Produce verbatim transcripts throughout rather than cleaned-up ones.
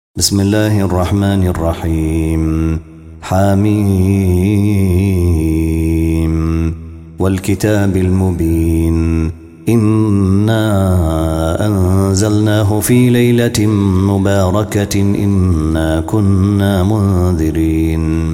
بسم الله الرحمن الرحيم. حميم والكتاب المبين إنا أنزلناه في ليلة مباركة إنا كنا منذرين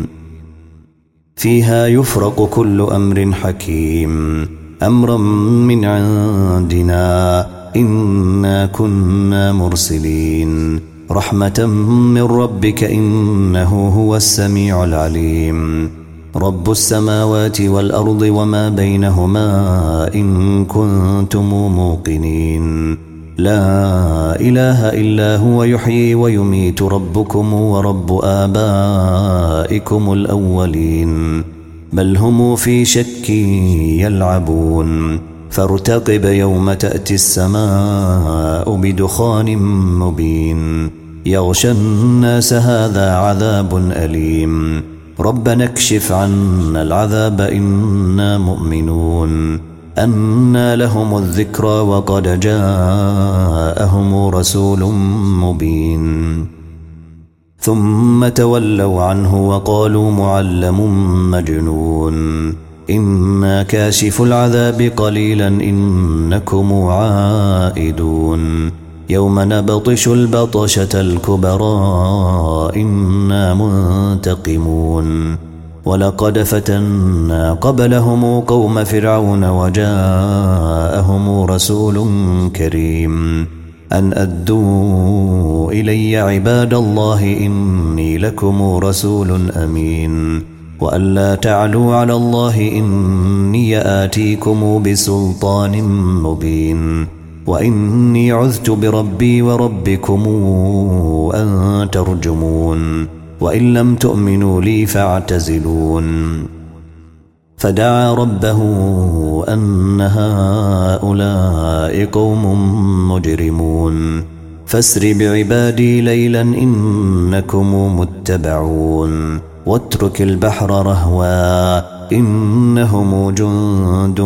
فيها يفرق كل أمر حكيم أمرا من عندنا إنا كنا مرسلين رحمة من ربك إنه هو السميع العليم رب السماوات والأرض وما بينهما إن كنتم موقنين لا إله إلا هو يحيي ويميت ربكم ورب آبائكم الأولين بل هم في شك يلعبون فارتقب يوم تأتي السماء بدخان مبين يغشى الناس هذا عذاب أليم ربنا اكشف عنا العذاب إنا مؤمنون أنى لهم الذكرى وقد جاءهم رسول مبين ثم تولوا عنه وقالوا معلم مجنون إنا كاشف العذاب قليلا إنكم عائدون يوم نبطش البطشة الكبرى إنا منتقمون ولقد فتنا قبلهم قوم فرعون وجاءهم رسول كريم أن أدوا إلي عباد الله إني لكم رسول أمين وأن لا تعلوا على الله إني آتيكم بسلطان مبين وإني عذت بربي وربكم أن ترجمون وإن لم تؤمنوا لي فاعتزلون فدعا ربه أن هؤلاء قوم مجرمون فاسر بعبادي ليلا إنكم متبعون واترك البحر رهوا إنهم جند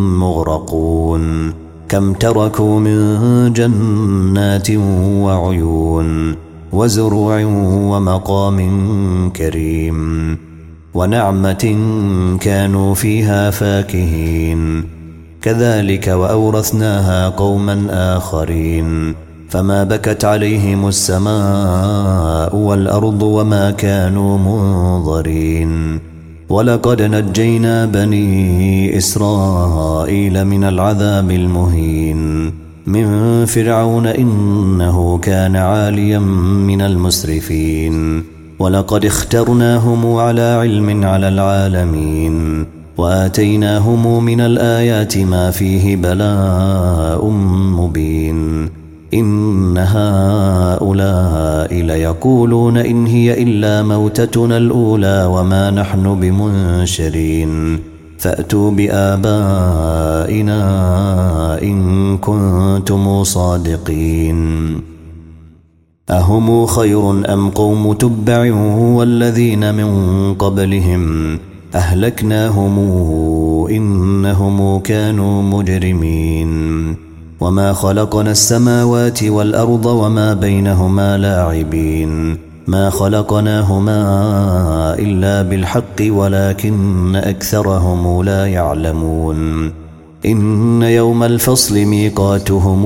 مغرقون كم تركوا من جنات وعيون وزروع ومقام كريم ونعمة كانوا فيها فاكهين كذلك وأورثناها قوما آخرين فما بكت عليهم السماء والأرض وما كانوا منظرين ولقد نجينا بني إسرائيل من العذاب المهين من فرعون إنه كان عاليا من المسرفين ولقد اخترناهم على علم على العالمين وآتيناهم من الآيات ما فيه بلاء مبين إن هؤلاء ليقولون إن هي إلا موتتنا الأولى وما نحن بمنشرين فأتوا بآبائنا إن كنتم صادقين أهم خير أم قوم تبع والذين من قبلهم أهلكناهم إنهم كانوا مجرمين وما خلقنا السماوات والأرض وما بينهما لاعبين ما خلقناهما إلا بالحق ولكن أكثرهم لا يعلمون إن يوم الفصل ميقاتهم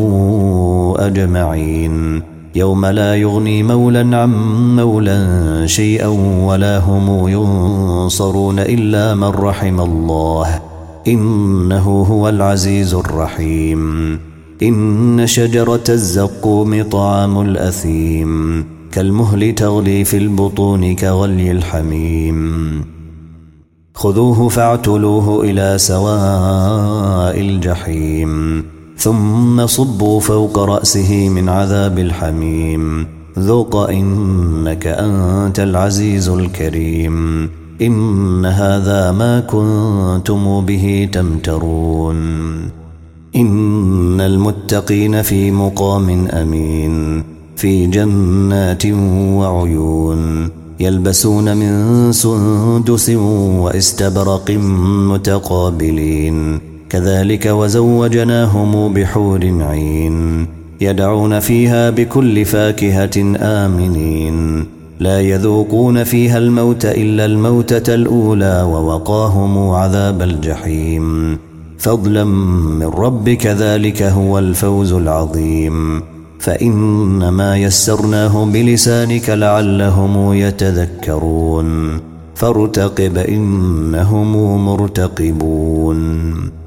أجمعين يوم لا يغني مولا عن مولا شيئا ولا هم ينصرون إلا من رحم الله إنه هو العزيز الرحيم إن شجرة الزقوم طعام الأثيم كالمهل تغلي في البطون كغلي الحميم خذوه فاعتلوه إلى سواء الجحيم ثم صبوا فوق رأسه من عذاب الحميم ذوق إنك أنت العزيز الكريم إن هذا ما كنتم به تمترون إن المتقين في مقام أمين في جنات وعيون يلبسون من سندس واستبرق متقابلين كذلك وزوجناهم بحور عين يدعون فيها بكل فاكهة آمنين لا يذوقون فيها الموت إلا الموتة الأولى ووقاهم عذاب الجحيم فضلا من ربك ذلك هو الفوز العظيم فإنما يسرناه بلسانك لعلهم يتذكرون فارتقب إنهم مرتقبون